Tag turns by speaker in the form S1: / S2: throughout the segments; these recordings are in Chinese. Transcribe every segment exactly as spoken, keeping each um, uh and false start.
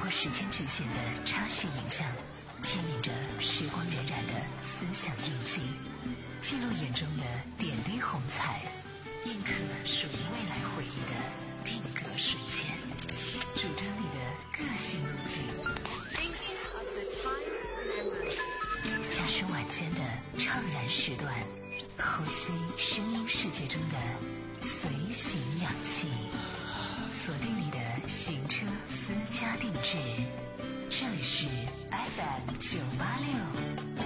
S1: 破时间局限的插叙影像，牵引着时光荏苒的思想印记，记录眼中的点滴红彩，印刻属于未来回忆的定格瞬间，主张你的个性路径。驾驶晚间的怅然时段，呼吸声音世界中的随行氧气，锁定你的行车私家定制。这里是 F M 九八六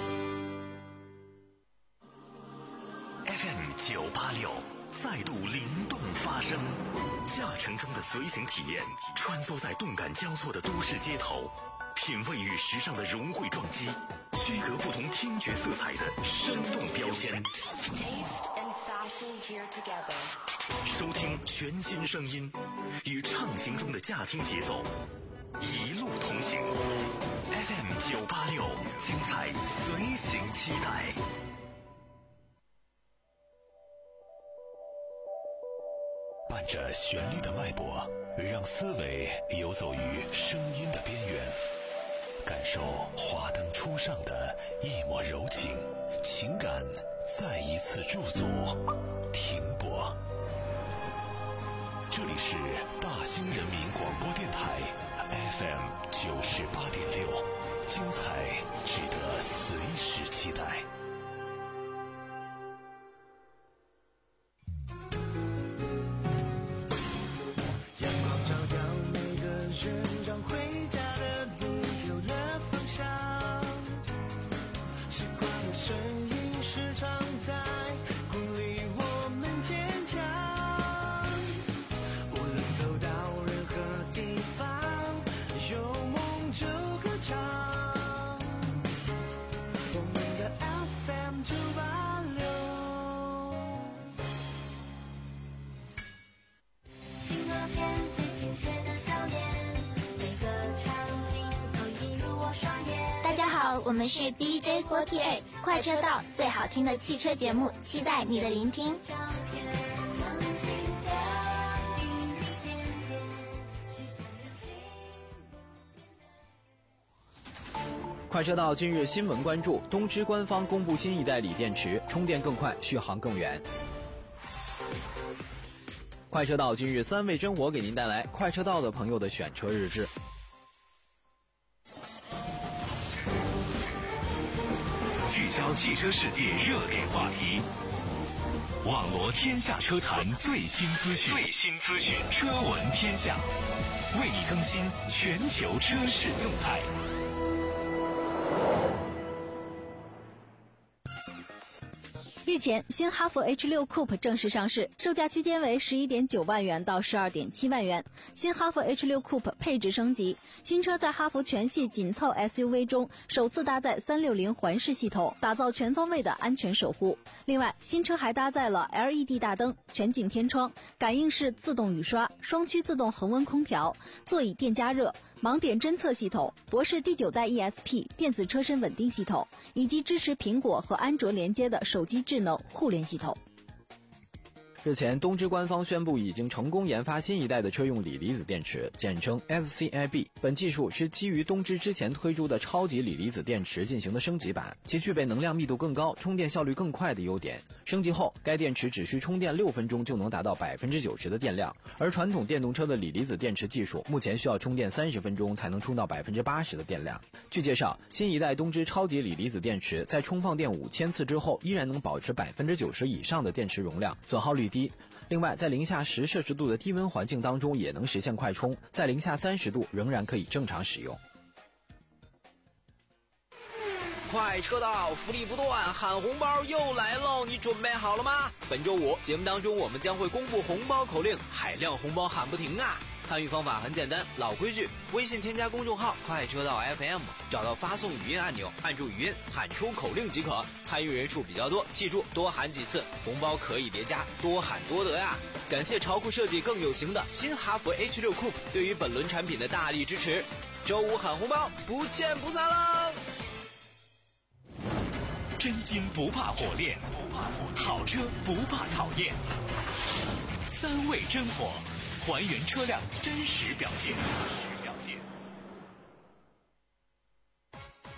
S2: F M 九八六再度灵动发声，驾乘中的随行体验，穿梭在动感交错的都市街头，品味与时尚的融汇撞击，区隔不同听觉色彩的生动标签。收听全新声音，与畅行中的驾听节奏，一路同行。F M 九八六，精彩随行期待。伴着旋律的脉搏，让思维游走于声音的边缘，感受华灯初上的一抹柔情，情感再一次驻足停泊。这里是大兴人民广播电台 F M 九十八点六，精彩值得随时期待。
S3: 我们是 D J 四十八 快车道，最好听的汽车节目，期待你的聆听。
S4: 快车道今日新闻关注：东芝官方公布新一代锂电池，充电更快，续航更远。快车道今日三味真火给您带来快车道的朋友的选车日志。
S2: 聚焦汽车世界热点话题，网罗天下车坛最新资讯，最新资讯，车闻天下，为你更新全球车市动态。
S5: 日前，新哈弗 H 六 Coupe 正式上市，售价区间为 十一点九万元到 十二点七万元。新哈弗 H 六 Coupe 配置升级，新车在哈弗全系紧凑 S U V 中首次搭载三六零环视系统，打造全方位的安全守护。另外，新车还搭载了 L E D 大灯、全景天窗、感应式自动雨刷、双区自动恒温空调、座椅电加热、盲点侦测系统、博世第九代 E S P 电子车身稳定系统，以及支持苹果和安卓连接的手机智能互联系统。
S4: 日前，东芝官方宣布已经成功研发新一代的车用锂离子电池，简称 S C I B。本技术是基于东芝之前推出的超级锂离子电池进行的升级版，其具备能量密度更高、充电效率更快的优点。升级后，该电池只需充电六分钟就能达到 百分之九十 的电量，而传统电动车的锂离子电池技术目前需要充电三十分钟才能充到 百分之八十 的电量。据介绍，新一代东芝超级锂离子电池在充放电五千次之后，依然能保持 百分之九十 以上的电池容量，损耗率低。另外，在零下十摄氏度的低温环境当中也能实现快充，在零下三十度仍然可以正常使用。
S6: 快车道福利不断，喊红包又来喽！你准备好了吗？本周五节目当中，我们将会公布红包口令，海量红包喊不停啊！参与方法很简单，老规矩，微信添加公众号快车道 F M， 找到发送语音按钮，按住语音喊出口令即可。参与人数比较多，记住多喊几次，红包可以叠加，多喊多得呀！感谢潮酷设计更有型的新哈弗 H 六 Coupe 对于本轮产品的大力支持。周五喊红包，不见不散喽！
S2: 真金不怕火炼，好车不怕考验。三味真火，还原车辆真实表现。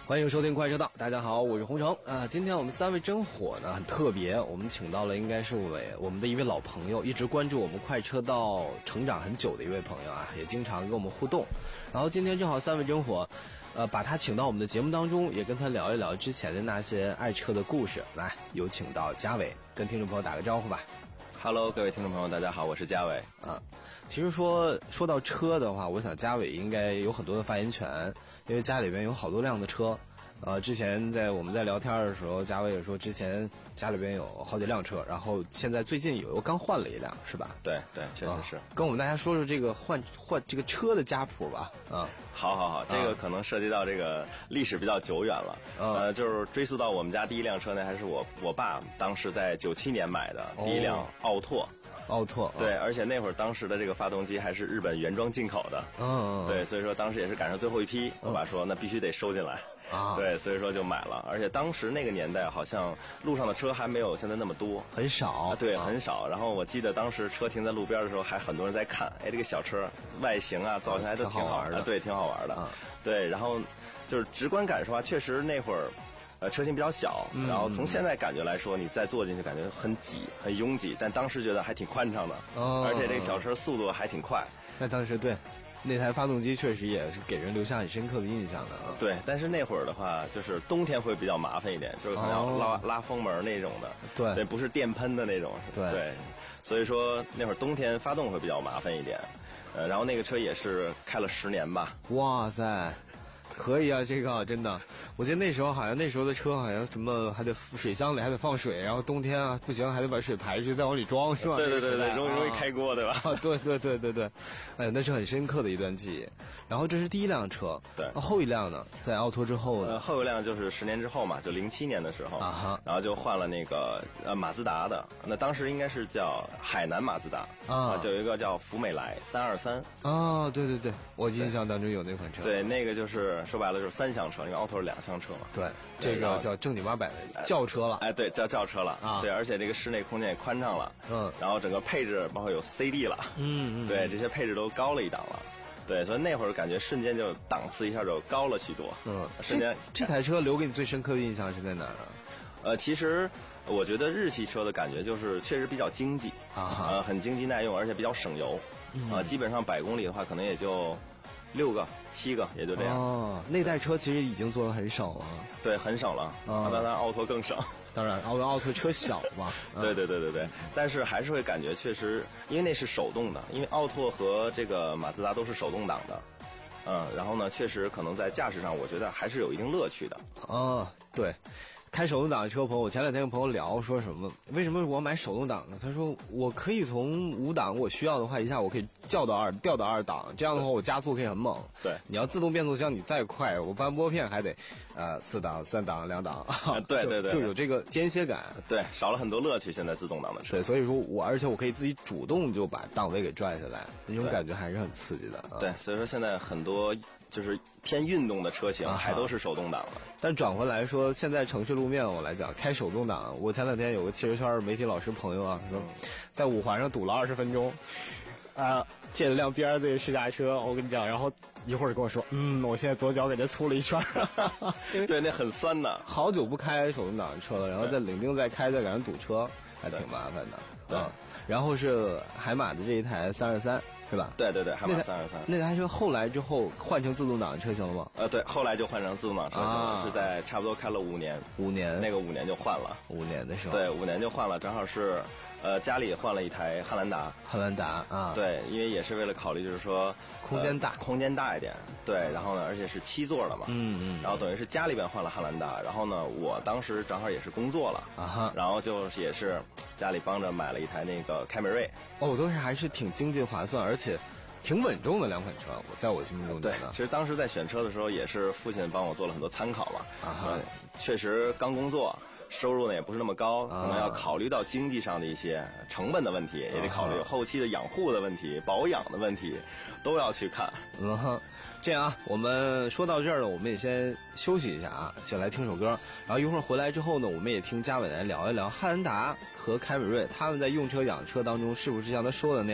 S7: 欢迎收听快车道，大家好，我是洪城啊。今天我们三位真火呢，很特别，我们请到了应该是位我们的一位老朋友，一直关注我们快车道成长很久的一位朋友啊，也经常跟我们互动。然后今天正好三位真火，呃，把他请到我们的节目当中，也跟他聊一聊之前的那些爱车的故事。来，有请到嘉伟，跟听众朋友打个招呼吧。
S8: Hello， 各位听众朋友，大家好，我是嘉伟
S7: 啊。其实说说到车的话，我想嘉伟应该有很多的发言权，因为家里边有好多辆的车。呃，之前在我们在聊天的时候，嘉伟也说之前家里边有好几辆车，然后现在最近有刚换了一辆，是吧？
S8: 对对，确实是、啊。
S7: 跟我们大家说说这个换换这个车的家谱吧。啊，
S8: 好好好，这个可能涉及到这个历史比较久远了。啊、呃，就是追溯到我们家第一辆车呢，还是我我爸当时在九七年买的第一辆奥拓。
S7: 奥拓、哦、
S8: 对，而且那会儿当时的这个发动机还是日本原装进口的。
S7: 嗯，
S8: 对，所以说当时也是赶上最后一批，我爸说那必须得收进来。
S7: 啊，
S8: 对，所以说就买了，而且当时那个年代好像路上的车还没有现在那么多，
S7: 很少，
S8: 啊、对，很少。然后我记得当时车停在路边的时候，还很多人在看，哎，这个小车外形啊、造型还都挺
S7: 好玩的，
S8: 啊、对，挺好玩的、
S7: 啊。
S8: 对，然后就是直观感受啊，确实那会儿。呃，车型比较小，然后从现在感觉来说，你再坐进去感觉很挤、很拥挤，但当时觉得还挺宽敞的，
S7: 哦、
S8: 而且这个小车速度还挺快。
S7: 那当时对，那台发动机确实也是给人留下很深刻的印象的啊。
S8: 对，但是那会儿的话，就是冬天会比较麻烦一点，就是可能要拉、哦、拉风门那种的，
S7: 对，
S8: 对，不是电喷的那种，
S7: 对，
S8: 对，所以说那会儿冬天发动会比较麻烦一点，呃，然后那个车也是开了十年吧。
S7: 哇塞！可以啊，这个真的，我记得那时候好像那时候的车好像什么还得水箱里还得放水，然后冬天啊不行还得把水排出去再往里装，是吧？
S8: 对对对对，容易容易开锅，对吧？
S7: 啊，对对对对对，哎，那是很深刻的一段记忆。然后这是第一辆车，
S8: 对，
S7: 啊、后一辆呢，在奥拓之后呢、
S8: 呃，后一辆就是十年之后嘛，就零七年的时候，
S7: 啊哈，
S8: 然后就换了那个呃马自达的，那当时应该是叫海南马自达
S7: 啊，
S8: 就有一个叫福美来三二三。
S7: 哦，对对对，我印象当中有那款车。
S8: 对，那个就是说白了就是三厢车，因为奥拓是两厢车嘛。
S7: 对，这个叫正经八百的轿车了。
S8: 哎，对，叫轿车了
S7: 啊。
S8: 对，而且这个室内空间也宽敞了。
S7: 嗯。
S8: 然后整个配置包括有 C D 了。
S7: 嗯嗯。
S8: 对，这些配置都高了一档了。对，所以那会儿感觉瞬间就档次一下就高了许多。
S7: 嗯。
S8: 瞬间
S7: 这，这台车留给你最深刻的印象是在哪儿呢？
S8: 呃，其实我觉得日系车的感觉就是确实比较经济
S7: 啊，
S8: 呃，很经济耐用，而且比较省油。
S7: 嗯、
S8: 啊，基本上百公里的话，可能也就六个、七个，也就这样。
S7: 哦，那代车其实已经做的很省了。
S8: 对，很省了。啊，当然奥拓更省。
S7: 当然，奥奥拓车小嘛。
S8: 对对对对对，但是还是会感觉确实，因为那是手动的，因为奥拓和这个马自达都是手动挡的。嗯，然后呢，确实可能在驾驶上，我觉得还是有一定乐趣的。
S7: 哦，对。开手动挡的车朋友，我前两天跟朋友聊说什么？为什么我买手动挡呢？他说我可以从五档，我需要的话一下我可以调到二，调到二档，这样的话我加速可以很猛。
S8: 对，
S7: 你要自动变速箱，你再快，我扳拨片还得，呃，四档、三档、两档。
S8: 啊、对对对，
S7: 就有这个间歇感。
S8: 对，少了很多乐趣。现在自动挡的车。
S7: 对，所以说我而且我可以自己主动就把档位给拽下来，那种感觉还是很刺激的。啊、
S8: 对，所以说现在很多就是偏运动的车型还都是手动挡的。啊、
S7: 但转回来说，现在城市路面我来讲。开手动挡，我前两天有个汽车圈媒体老师朋友啊，说在五环上堵了二十分钟，啊、呃，借了辆 B R Z 试驾车，我跟你讲，然后一会儿跟我说，嗯，我现在左脚给它粗了一圈，
S8: 对，那很酸的。
S7: 好久不开手动挡车了，然后在领丁再开，再赶上堵车，还挺麻烦的。
S8: 对，
S7: 嗯、然后是海马的这一台三二三。是吧？
S8: 对对对，海马三二三。
S7: 那台车后来之后换成自动挡车型了吗？
S8: 呃，对，后来就换成自动挡车型了，啊、是在差不多开了五年。
S7: 五年，
S8: 那个五年就换了。
S7: 五年的时候。
S8: 对，五年就换了，正好是，呃，家里也换了一台汉兰达。
S7: 汉兰达啊。
S8: 对，因为也是为了考虑，就是说
S7: 空间大、
S8: 呃，空间大一点。对，然后呢，而且是七座的嘛。
S7: 嗯嗯。
S8: 然后等于是家里边换了汉兰达，然后呢，我当时正好也是工作了
S7: 啊哈，
S8: 然后就也是家里帮着买了一台那个凯美瑞。
S7: 哦，都是还是挺经济划算，而且。挺稳重的两款车，我在我心目中
S8: 对。其实当时在选车的时候，也是父亲帮我做了很多参考嘛。
S7: 啊哈、
S8: 嗯，确实刚工作，收入呢也不是那么高，
S7: 啊、
S8: 可能要考虑到经济上的一些成本的问题，也得考虑后期的养护的问题、保养的问题，都要去看。
S7: 嗯哼，这样啊，我们说到这儿了，我们也先休息一下啊，先来听首歌，然后一会儿回来之后呢，我们也听嘉伟来聊一聊汉兰达和凯美瑞他们在用车养车当中是不是像他说的那样。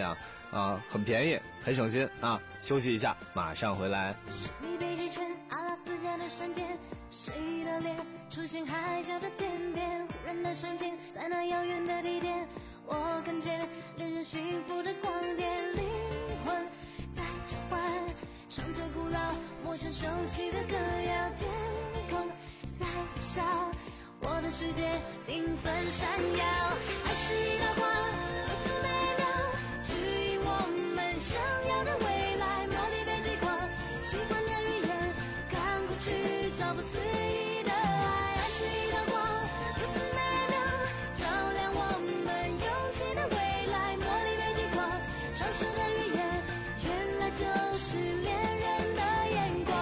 S7: 啊，很便宜，很省心啊。休息一下，马上回来。
S9: 你北极圈，阿拉斯加的闪电，谁的脸出现海角的天边？忽然的瞬间，在那遥远的地点，我看见恋人幸福的光点，灵魂在召唤，唱着古老陌生熟悉的歌谣，天空在微笑，我的世界缤纷闪耀。爱是一道光，如此美妙，指引我们想要的未来。茉莉北极光，喜欢的语言，赶过去找不思议的爱。爱是一道光，如此美妙，照亮我们勇气的未来。茉莉北极光，传说的语言，原来就是恋人的眼光。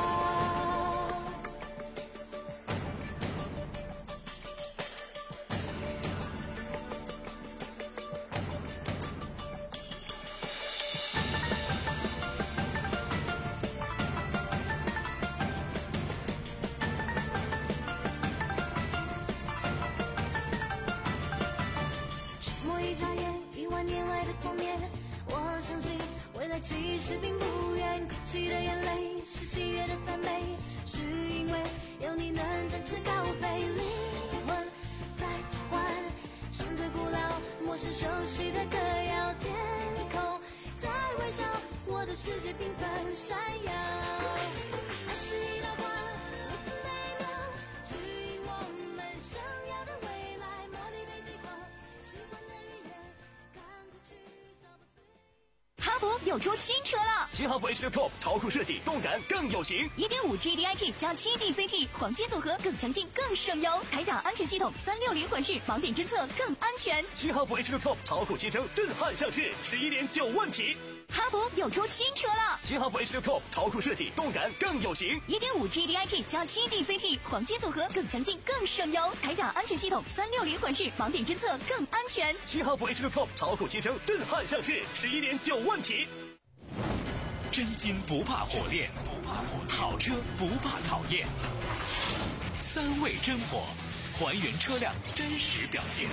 S9: 沉默一眨眼，一万年外的光年，我相信未来其实并不远。哭泣的眼泪是喜悦的赞美，是因为有你能展翅高飞。灵魂在召唤，唱着古老陌生熟悉的歌谣，天空在微笑，我的世界缤纷闪耀。爱是一道光，如此美妙，指引我们想要的未来。茉莉北极光，喜欢的语言，赶过去找不思议。
S10: 哈弗又出新车了，
S2: 新哈弗 H 六 Coupe 超酷设计，动感更有型。
S10: 一点五 G D I P 加七 D C T 黄金组合，更强劲更省油。铠甲安全系统三六零环视盲点侦测，更安全。
S2: 新哈弗 H 六 Coupe 超酷新车震撼上市，十一点九万起。
S10: 哈弗又出新车了，
S2: 新哈弗 H 六 Coupe 超酷设计，动感更有型。
S10: 一点五 G D I P 加七 D C T 黄金组合，更强劲更省油。铠甲安全系统三六零环视盲点侦测，更安全。
S2: 新哈弗 H 六 Coupe 超酷新车震撼上市，十一点九万起。真金不怕火炼，好车不怕考验。三味真火，还原车辆真实表现。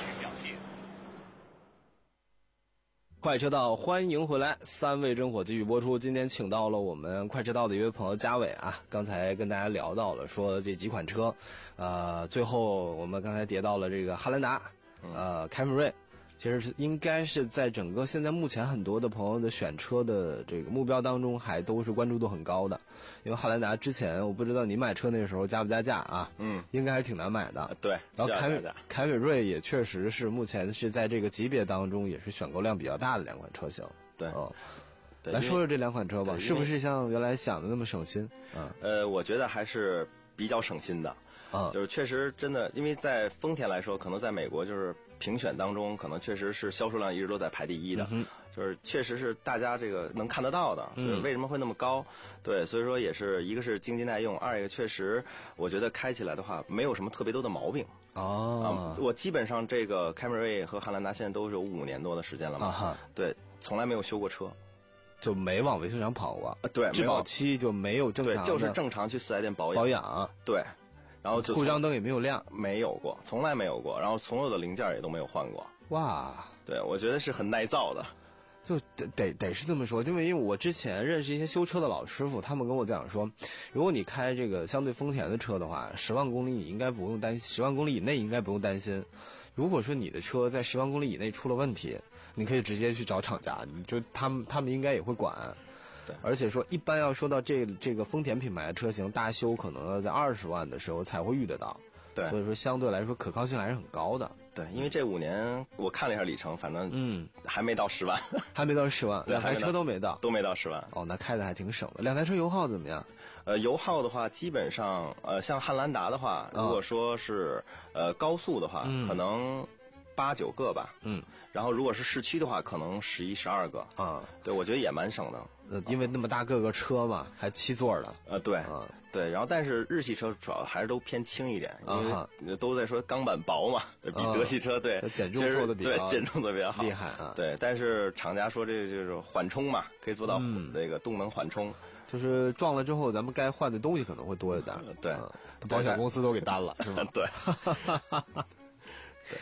S7: 快车道，欢迎回来！三味真火继续播出。今天请到了我们快车道的一位朋友嘉伟啊，刚才跟大家聊到了说这几款车，呃，最后我们刚才跌到了这个汉兰达，呃，凯美瑞。其实是应该是在整个现在目前很多的朋友的选车的这个目标当中，还都是关注度很高的。因为汉兰达之前我不知道你买车那个时候加不加价啊？
S8: 嗯，
S7: 应该还是挺难买的。
S8: 对，
S7: 然后凯美凯美瑞也确实是目前是在这个级别当中也是选购量比较大的两款车型。
S8: 对，
S7: 嗯，来说说这两款车吧，是不是像原来想的那么省心？嗯，
S8: 呃，我觉得还是比较省心的。
S7: 啊，
S8: 就是确实真的，因为在丰田来说，可能在美国就是评选当中，可能确实是销售量一直都在排第一的，
S7: 嗯、
S8: 就是确实是大家这个能看得到的，所以为什么会那么高？
S7: 嗯、
S8: 对，所以说也是一个是经济耐用，二一个确实我觉得开起来的话没有什么特别多的毛病。
S7: 哦、
S8: 啊，我基本上这个凯美瑞和汉兰达现在都是有五年多的时间了嘛，
S7: 啊、
S8: 对，从来没有修过车。
S7: 就没往维修厂跑过，
S8: 啊、对，
S7: 质保期就没有正常的，
S8: 对，就是正常去四 S 店保养。
S7: 保养，
S8: 对。然后就
S7: 故障灯也没有亮，
S8: 没有过，从来没有过。然后所有的零件也都没有换过。
S7: 哇，
S8: 对，我觉得是很耐造的。
S7: 就得得得是这么说，因为因为我之前认识一些修车的老师傅，他们跟我讲说，如果你开这个相对丰田的车的话，十万公里你应该不用担心，十万公里以内应该不用担心。如果说你的车在十万公里以内出了问题，你可以直接去找厂家，你就他们他们应该也会管。
S8: 对，
S7: 而且说一般要说到这这个丰田品牌的车型大修，可能要在二十万的时候才会遇得到。
S8: 对，
S7: 所以说相对来说可靠性还是很高的。
S8: 对，因为这五年我看了一下里程，反正嗯还没到十万，
S7: 还没到十万，两台车都没到，
S8: 都没到十万。
S7: 哦，那开的还挺省的。两台车油耗怎么样？
S8: 呃，油耗的话，基本上呃，像汉兰达的话，如果说是、哦、呃高速的话，嗯、可能八九个吧。嗯。然后如果是市区的话，可能十一十二个。啊，对，我觉得也蛮省的。
S7: 呃，因为那么大个个车嘛，还七座的。
S8: 呃，对，啊，对。然后，但是日系车主要还是都偏轻一点，因为都在说钢板薄嘛，比德系车对
S7: 减重做的比较
S8: 对减重的比较好，
S7: 厉害啊。
S8: 对，但是厂家说这就是缓冲嘛，可以做到那个动能缓冲。
S7: 就是撞了之后，咱们该换的东西可能会多一点。
S8: 对，
S7: 保险公司都给担了，是吧？
S8: 对。
S7: 对。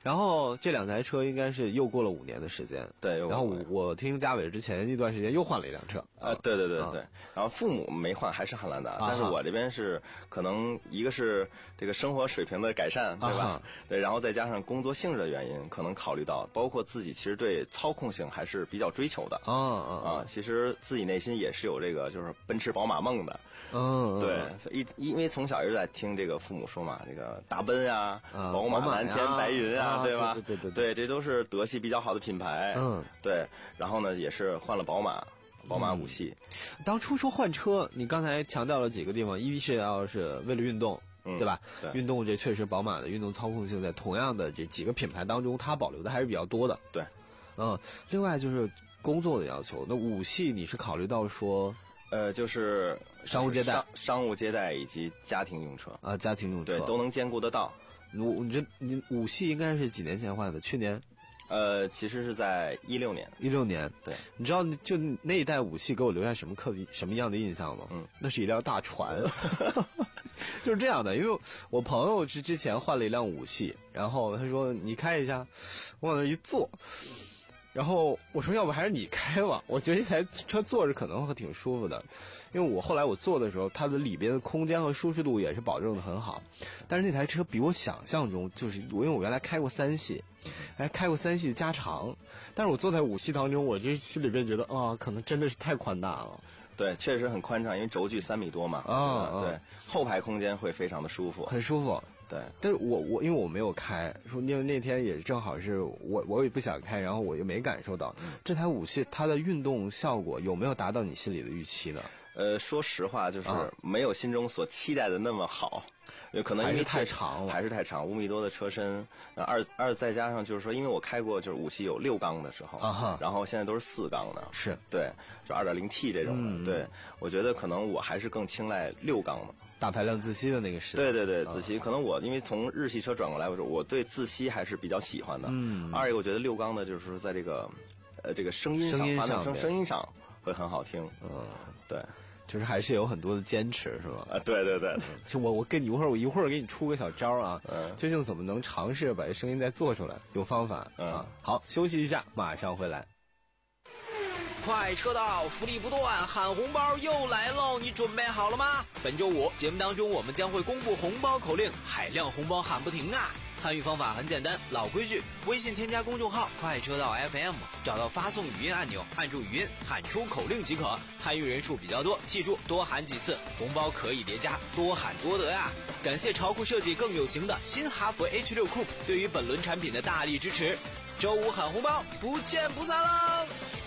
S7: 然后这两台车应该是又过了五年的时间，
S8: 对。
S7: 然后我我听嘉伟之前一段时间又换了一辆车，
S8: 啊，对对对对。啊、然后父母没换，还是汉兰达，啊、但是我这边是可能一个是这个生活水平的改善，对吧？啊、对，然后再加上工作性质的原因，可能考虑到，包括自己其实对操控性还是比较追求的。啊啊啊！其实自己内心也是有这个就是奔驰宝马梦的。嗯，对，一因为从小一直在听这个父母说嘛，这个大奔啊、
S7: 嗯、
S8: 宝马、蓝天白云啊，
S7: 啊
S8: 对吧？
S7: 对对对
S8: 对，这都是德系比较好的品牌。嗯，对。然后呢，也是换了宝马，宝马五系。
S7: 嗯、当初说换车，你刚才强调了几个地方，一是要是为了运动。
S8: 嗯、
S7: 对吧？
S8: 对，
S7: 运动这确实宝马的运动操控性在同样的这几个品牌当中，它保留的还是比较多的。
S8: 对，
S7: 嗯，另外就是工作的要求，那五系你是考虑到说，
S8: 呃，就是
S7: 商务接待、
S8: 商, 商务接待以及家庭用车
S7: 啊，家庭用车
S8: 对都能兼顾得到。
S7: 我你这你五系应该是几年前换的？去年？
S8: 呃，其实是在一六年。
S7: 一六年，
S8: 对。
S7: 你知道就那一代五系给我留下什么刻什么样的印象吗？
S8: 嗯，
S7: 那是一辆大船。就是这样的，因为我朋友是之前换了一辆五系，然后他说你开一下，我往那一坐，然后我说要不还是你开吧，我觉得这台车坐着可能会挺舒服的，因为我后来我坐的时候，它的里边的空间和舒适度也是保证的很好，但是那台车比我想象中就是我因为我原来开过三系，还开过三系加长，但是我坐在五系当中，我就心里边觉得啊、哦，可能真的是太宽大了。
S8: 对，确实很宽敞，因为轴距三米多嘛。啊、哦，对，后排空间会非常的舒服，
S7: 很舒服。
S8: 对，
S7: 但是我我因为我没有开，说因为那天也正好是我我也不想开，然后我又没感受到、嗯、这台五系它的运动效果有没有达到你心里的预期呢？
S8: 呃，说实话，就是没有心中所期待的那么好。有可能因为
S7: 太长了，
S8: 还是太长，五米多的车身，二二再加上就是说，因为我开过就是五系有六缸的时候，
S7: 啊、
S8: 然后现在都是四缸的，
S7: 是
S8: 对，就 二点零 T 这种的，嗯、对，我觉得可能我还是更青睐六缸的。
S7: 大排量自吸的那个时代，
S8: 对对对，自吸、啊、可能我因为从日系车转过来，我说我对自吸还是比较喜欢的。嗯，二一个我觉得六缸的就是在这个呃这个声音上，
S7: 声音上
S8: 发动声声音上会很好听。
S7: 嗯，
S8: 对。
S7: 就是还是有很多的坚持，是吧？
S8: 啊，对对对，
S7: 就我我跟你一会儿，我一会儿给你出个小招啊，嗯，究竟怎么能尝试把这声音再做出来？有方法、嗯、啊。好，休息一下，马上回来。
S6: 快车道，福利不断，喊红包又来喽！你准备好了吗？本周五节目当中，我们将会公布红包口令，海量红包喊不停啊！参与方法很简单，老规矩，微信添加公众号快车道 F M， 找到发送语音按钮，按住语音喊出口令即可。参与人数比较多，记住多喊几次，红包可以叠加，多喊多得呀！感谢潮酷设计更有型的新哈弗 H 六 Coupe 对于本轮产品的大力支持。周五喊红包，不见不散喽！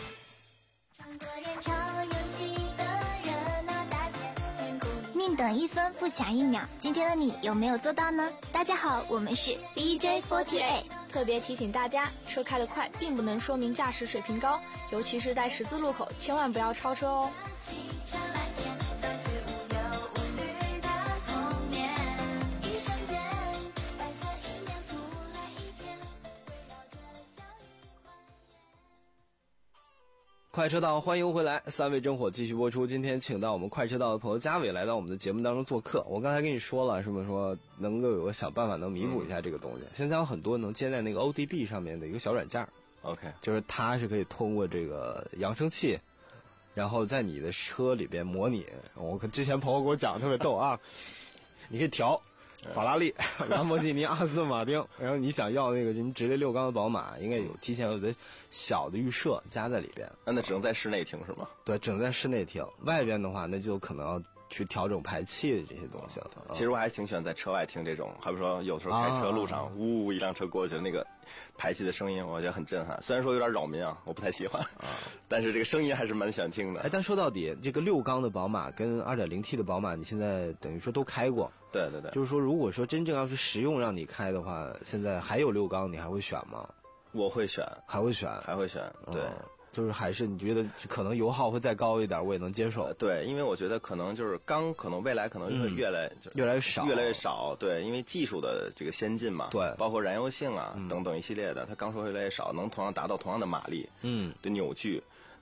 S3: 宁等一分不抢一秒，今天的你有没有做到呢？大家好，我们是 D J 四十八。
S11: 特别提醒大家，车开得快并不能说明驾驶水平高，尤其是在十字路口，千万不要超车哦。
S7: 快车道，欢迎回来！三位真火继续播出。今天请到我们快车道的朋友嘉伟来到我们的节目当中做客。我刚才跟你说了，是不是说能够有个小办法能弥补一下这个东西？嗯、现在有很多能接在那个 O D B 上面的一个小软件
S8: ，OK，
S7: 就是它是可以通过这个扬声器，然后在你的车里边模拟。我之前朋友给我讲特别逗啊，你可以调。法拉利、兰博基尼、阿斯顿马丁，然后你想要那个什么直列六缸的宝马，应该有提前有的小的预设加在里边。
S8: 那那只能在室内停是吗？
S7: 对，只能在室内停。外边的话，那就可能要去调整排气的这些东西了。
S8: 其实我还挺喜欢在车外听这种，好比说有时候开车路上，呜、啊、一辆车过去，那个排气的声音，我觉得很震撼。虽然说有点扰民啊，我不太喜欢，啊、但是这个声音还是蛮喜欢听的。
S7: 哎，但说到底，这个六缸的宝马跟 二点零 T 的宝马，你现在等于说都开过。
S8: 对对对，
S7: 就是说，如果说真正要是实用让你开的话，现在还有六缸，你还会选吗？
S8: 我会选，
S7: 还会选，
S8: 还会选。对、嗯，
S7: 就是还是你觉得可能油耗会再高一点，我也能接受。
S8: 呃、对，因为我觉得可能就是缸，可能未来可能会越来、
S7: 嗯、越来越少，
S8: 越来越少。对，因为技术的这个先进嘛，
S7: 对，
S8: 包括燃油性啊、嗯、等等一系列的，它缸数越来越少，能同样达到同样的马力，
S7: 嗯，
S8: 的扭矩。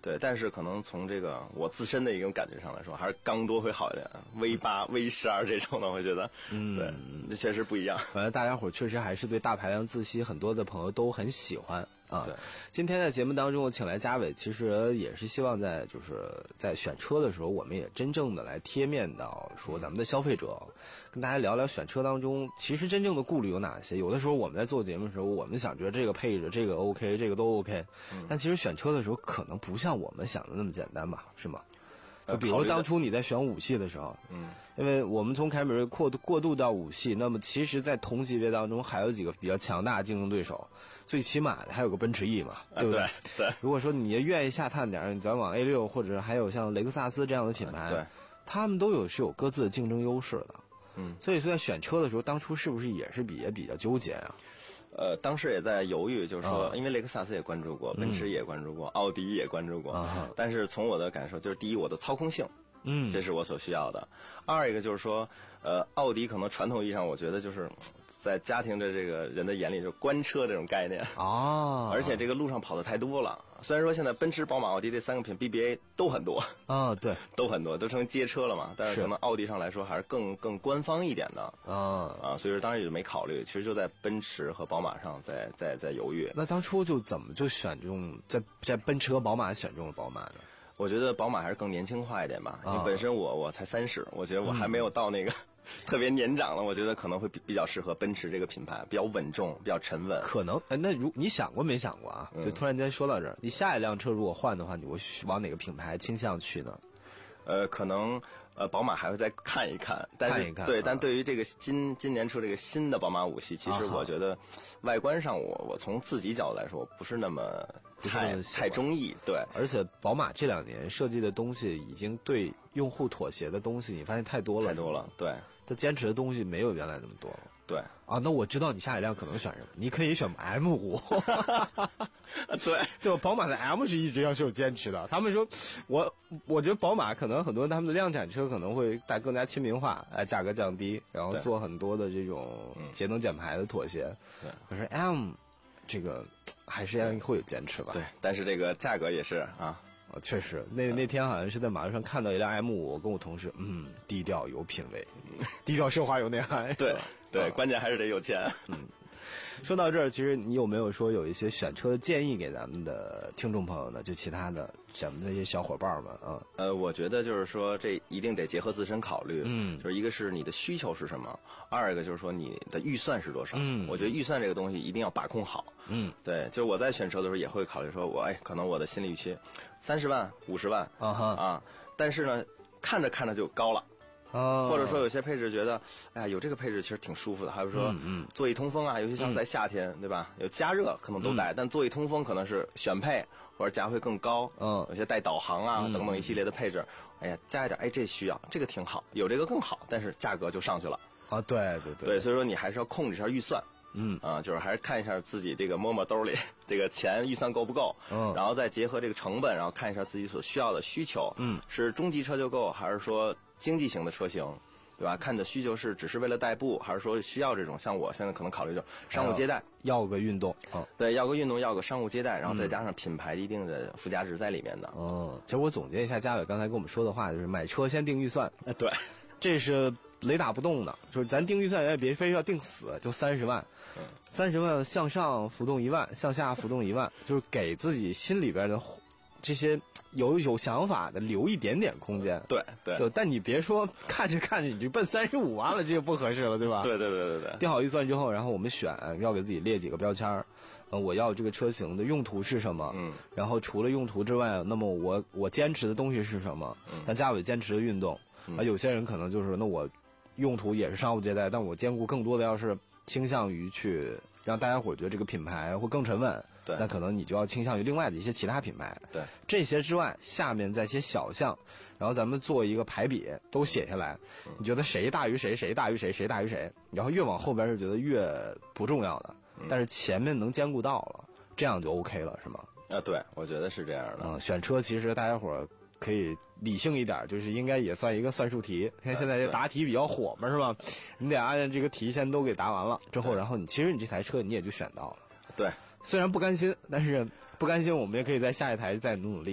S8: 对，但是可能从这个我自身的一种感觉上来说，还是刚多会好一点 ，V 八、V 十二这种的，我觉得，嗯，对，这确实不一样。
S7: 反正大家伙确实还是对大排量自吸，很多的朋友都很喜欢。啊，
S8: 对，
S7: 今天在节目当中我请来嘉伟，其实也是希望在就是在选车的时候，我们也真正的来贴面到说咱们的消费者，跟大家聊聊选车当中其实真正的顾虑有哪些。有的时候我们在做节目的时候，我们想觉得这个配置这个 OK， 这个都 OK，、嗯、但其实选车的时候可能不像我们想的那么简单吧，是吗？就比如当初你在选五系的时候，嗯，因为我们从凯美瑞过渡过渡到五系，那么其实在同级别当中还有几个比较强大的竞争对手，最起码的还有个奔驰 E 嘛，对不对？
S8: 啊、对, 对。
S7: 如果说你愿意下探点，你咱往 A 六或者还有像雷克萨斯这样的品牌，
S8: 嗯、对，
S7: 他们都有是有各自的竞争优势的，
S8: 嗯，
S7: 所以说在选车的时候，当初是不是也是比也比较纠结啊？
S8: 呃，当时也在犹豫，就是说，因为雷克萨斯也关注过，奔驰也关注过，奥迪也关注过，
S7: 嗯、
S8: 但是从我的感受，就是第一，我的操控性。
S7: 嗯，
S8: 这是我所需要的。二一个就是说，呃，奥迪可能传统意义上，我觉得就是在家庭的这个人的眼里，就是官车这种概念
S7: 哦。
S8: 而且这个路上跑的太多了。虽然说现在奔驰、宝马、奥迪这三个品 B B A 都很多
S7: 啊、哦，对，
S8: 都很多，都成街车了嘛。但是可能奥迪上来说还是更更官方一点的啊啊，所以说当时也没考虑，其实就在奔驰和宝马上在在在犹豫。
S7: 那当初就怎么就选中在在奔驰和宝马选中了宝马呢？
S8: 我觉得宝马还是更年轻化一点吧，因为本身我我才三十，我觉得我还没有到那个、嗯、特别年长了，我觉得可能会比比较适合奔驰这个品牌，比较稳重，比较沉稳。
S7: 可能，哎，那如你想过没想过啊？就突然间说到这儿，嗯、你下一辆车如果换的话，你会往哪个品牌倾向去呢？
S8: 呃，可能呃，宝马还会再看一看，但是
S7: 看一看
S8: 对，
S7: 啊、
S8: 但对于这个今今年出这个新的宝马五系，其实我觉得外观上我，我我从自己角度来说，我不是那么太太中意，对。
S7: 而且宝马这两年设计的东西，已经对用户妥协的东西，你发现太多了，
S8: 太多了，对。
S7: 它坚持的东西没有原来那么多了。
S8: 对
S7: 啊，那我知道你下一辆可能选什么，你可以选 M 五。
S8: 对
S7: 对，宝马的 M 是一直要是有坚持的。他们说，我我觉得宝马可能很多他们的量产车可能会带更加亲民化，哎，价格降低，然后做很多的这种节能减排的妥协。
S8: 对，
S7: 可是 M 这个还是要会有坚持吧？
S8: 对，但是这个价格也是啊。
S7: 哦，确实，那那天好像是在马路上看到一辆 M 五，我跟我同事，嗯，低调有品位，低调奢华有内涵。
S8: 对对、嗯，关键还是得有钱。
S7: 嗯，说到这儿，其实你有没有说有一些选车的建议给咱们的听众朋友呢？就其他的咱们这些小伙伴们啊。
S8: 呃，我觉得就是说，这一定得结合自身考虑。
S7: 嗯，
S8: 就是一个是你的需求是什么，二一个就是说你的预算是多少。
S7: 嗯，
S8: 我觉得预算这个东西一定要把控好。
S7: 嗯，
S8: 对，就是我在选车的时候也会考虑说，我哎，可能我的心理预期三十万、五十万
S7: 啊哈
S8: 啊，但是呢，看着看着就高了。
S7: 哦，
S8: 或者说有些配置觉得，哎呀，有这个配置其实挺舒服的。还有说，
S7: 嗯嗯，
S8: 座椅通风啊，尤其像在夏天，嗯、对吧？有加热可能都带，嗯、但座椅通风可能是选配或者价会更高。
S7: 嗯，
S8: 有些带导航啊、嗯、等等一系列的配置，哎呀，加一点，哎，这需要，这个挺好，有这个更好，但是价格就上去了。
S7: 啊，对对对，
S8: 对，所以说你还是要控制一下预算。
S7: 嗯
S8: 啊，就是还是看一下自己这个摸摸兜里这个钱预算够不够，
S7: 嗯，
S8: 然后再结合这个成本，然后看一下自己所需要的需求，
S7: 嗯，
S8: 是中级车就够，还是说经济型的车型，对吧？看你的需求是只是为了代步，还是说需要这种像我现在可能考虑就商务接待，
S7: 要个运动，
S8: 嗯，对，要个运动，要个商务接待，然后再加上品牌一定的附加值在里面的。
S7: 哦、嗯，其实我总结一下嘉伟刚才跟我们说的话，就是买车先定预算，
S8: 哎，对，
S7: 这是雷打不动的，就是咱定预算也别非要定死，就三十万，三十万向上浮动一万，向下浮动一万，就是给自己心里边的这些有有想法的留一点点空间。
S8: 对对
S7: 对，但你别说看着看着你就奔三十五万了，这个不合适了，对吧？
S8: 对对对对对。
S7: 定好预算之后，然后我们选要给自己列几个标签儿，呃，我要这个车型的用途是什么？
S8: 嗯。
S7: 然后除了用途之外，那么我我坚持的东西是什么？
S8: 嗯。
S7: 像嘉伟坚持的运动，啊、嗯，有些人可能就是那我用途也是商务接待，但我兼顾更多的要是倾向于去让大家伙觉得这个品牌会更沉稳。
S8: 对，
S7: 那可能你就要倾向于另外的一些其他品牌。
S8: 对，
S7: 这些之外，下面再些小项，然后咱们做一个排比，都写下来。嗯、你觉得谁大于谁，谁大于谁，谁大于谁？然后越往后边是觉得越不重要的，嗯、但是前面能兼顾到了，这样就 OK 了，是吗？
S8: 啊，对，我觉得是这样的。
S7: 嗯，选车其实大家伙可以理性一点，就是应该也算一个算术题。看现在这答题比较火嘛，是吧？你得按这个题先都给答完了之后，然后你其实你这台车你也就选到了。
S8: 对。
S7: 虽然不甘心，但是不甘心，我们也可以在下一台再努努力。
S8: 对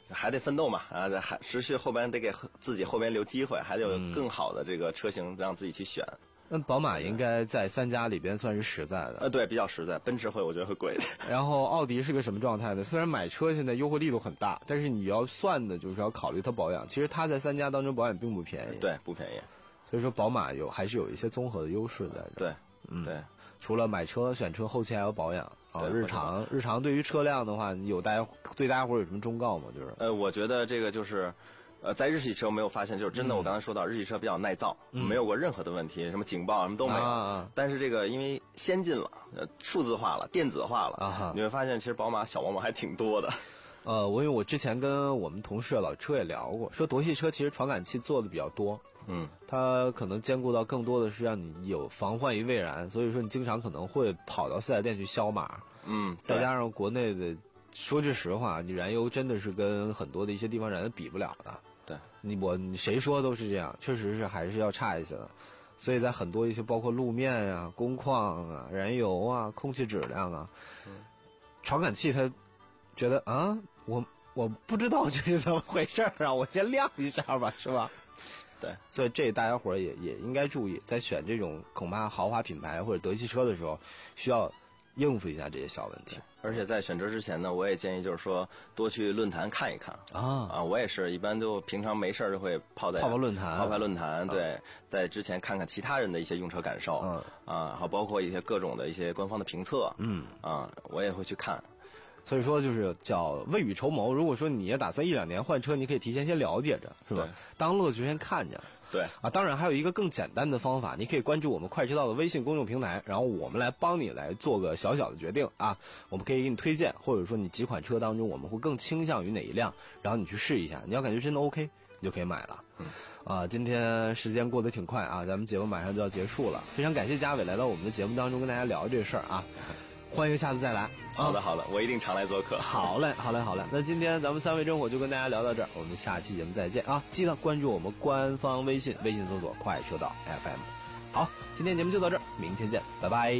S8: 还得奋斗嘛，啊，还持续后边得给自己后边留机会，还得有更好的这个车型让自己去选。
S7: 那宝马应该在三家里边算是实在的，
S8: 呃，对，比较实在。奔驰会我觉得会贵一点。
S7: 然后奥迪是个什么状态呢？虽然买车现在优惠力度很大，但是你要算的就是要考虑它保养。其实它在三家当中保养并不便宜，
S8: 对，不便宜。
S7: 所以说宝马有还是有一些综合的优势在这。
S8: 对，
S7: 嗯，
S8: 对。
S7: 除了买车选车，后期还有保养啊。日常日常对于车辆的话，有大家对大家伙有什么忠告吗？就是
S8: 呃，我觉得这个就是。呃，在日系车没有发现，就是真的，我刚才说到，日系车比较耐造，嗯、没有过任何的问题，什么警报什么都没有。啊、但是这个因为先进了，呃，数字化了，电子化了，啊、你会发现其实宝马小毛病还挺多的。
S7: 呃，我因为我之前跟我们同事老车也聊过，说德系车其实传感器做的比较多，
S8: 嗯，
S7: 它可能兼顾到更多的是让你有防患于未然，所以说你经常可能会跑到四 S 店去消码，
S8: 嗯，
S7: 再加上国内的，说句实话，你燃油真的是跟很多的一些地方燃油比不了的。
S8: 对
S7: 你我你谁说都是这样，确实是还是要差一些的，所以在很多一些包括路面啊、工况啊、燃油啊、空气质量啊，嗯、传感器它觉得啊，我我不知道这是怎么回事啊，我先亮一下吧，是吧？
S8: 对，
S7: 所以这大家伙也也应该注意，在选这种恐怕豪华品牌或者德系车的时候，需要应付一下这些小问题。
S8: 而且在选车之前呢，我也建议就是说多去论坛看一看啊啊！我也是一般就平常没事就会泡在
S7: 泡泡论坛，
S8: 泡泡论坛。对，啊、在之前看看其他人的一些用车感受，嗯啊，还包括一些各种的一些官方的评测，
S7: 嗯
S8: 啊，我也会去看。
S7: 所以说就是叫未雨绸缪。如果说你也打算一两年换车，你可以提前先了解着，是吧？当乐趣先看着。
S8: 对
S7: 啊，当然还有一个更简单的方法，你可以关注我们快车道的微信公众平台，然后我们来帮你来做个小小的决定啊。我们可以给你推荐，或者说你几款车当中我们会更倾向于哪一辆，然后你去试一下，你要感觉真的 OK， 你就可以买了。
S8: 嗯，
S7: 啊，今天时间过得挺快啊，咱们节目马上就要结束了，非常感谢嘉伟来到我们的节目当中跟大家聊这事儿啊。欢迎下次再来。
S8: 好的，好的，我一定常来做客。
S7: 好嘞，好嘞，好嘞。那今天咱们三味真火就跟大家聊到这儿，我们下期节目再见啊！记得关注我们官方微信，微信搜索“快车道 F M”。好，今天节目就到这儿，明天见，拜拜。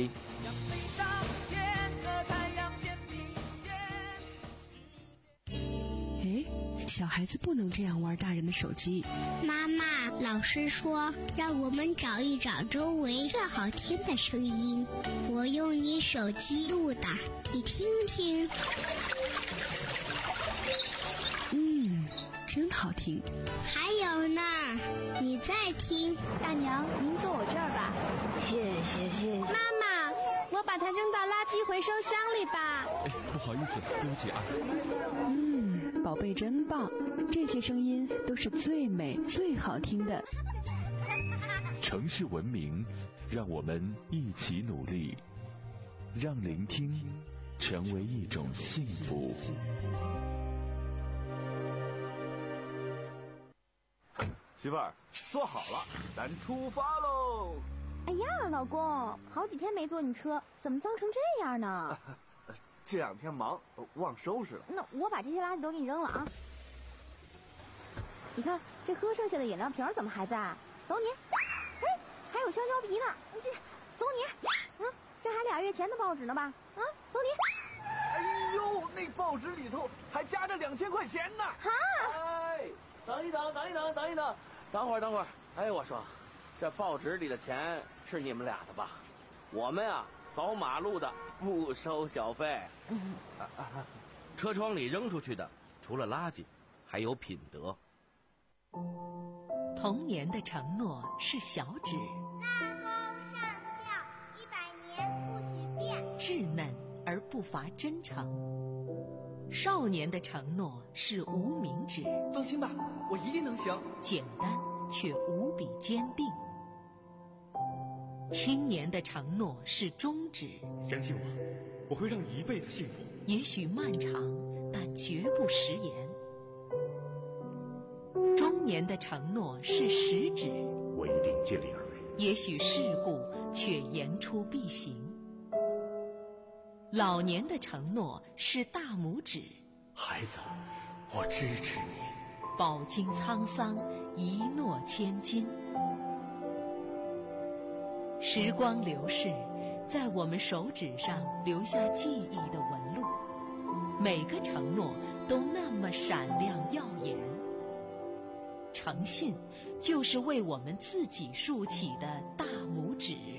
S12: 小孩子不能这样玩大人的手机。
S13: 妈妈，老师说让我们找一找周围最好听的声音，我用你手机录的，你听听。
S12: 嗯，真好听。
S13: 还有呢，你再听。
S14: 大娘，您坐我这儿吧。
S15: 谢谢谢谢。
S14: 妈妈，我把它扔到垃圾回收箱里吧。
S16: 哎，不好意思，对不起啊。
S12: 嗯，宝贝真棒，这些声音都是最美最好听的。
S16: 城市文明，让我们一起努力，让聆听成为一种幸福。
S17: 媳妇儿，坐好了，咱出发喽！
S18: 哎呀，老公，好几天没坐你车，怎么脏成这样呢？
S17: 这两天忙，忘收拾了。
S18: 那我把这些垃圾都给你扔了啊！你看这喝剩下的饮料瓶怎么还在？走你！哎，还有香蕉皮呢，这走你！嗯，这还俩月前的报纸呢吧？啊，走你！
S17: 哎呦，那报纸里头还夹着两千块钱呢！
S18: 哈！
S19: 哎，等一等，等一等，等一等，等会儿，等会儿。哎，我说，这报纸里的钱是你们俩的吧？我们啊，扫马路的不收小费。
S6: 车窗里扔出去的，除了垃圾，还有品德。
S1: 童年的承诺是小指，
S13: 拉钩上吊，一百年不许变，
S1: 稚嫩而不乏真诚。少年的承诺是无名指，
S17: 放心吧，我一定能行。
S1: 简单却无比坚定。青年的承诺是中指，
S20: 相信我，我会让你一辈子幸福。
S1: 也许漫长，但绝不食言。中年的承诺是食指，
S20: 我一定尽力而为。
S1: 也许世故，却言出必行。老年的承诺是大拇指，
S20: 孩子，我支持你。
S1: 饱经沧桑，一诺千金。时光流逝，在我们手指上留下记忆的纹路。
S21: 每个承诺都那么闪亮耀眼。诚信就是为我们自己竖起的大拇指。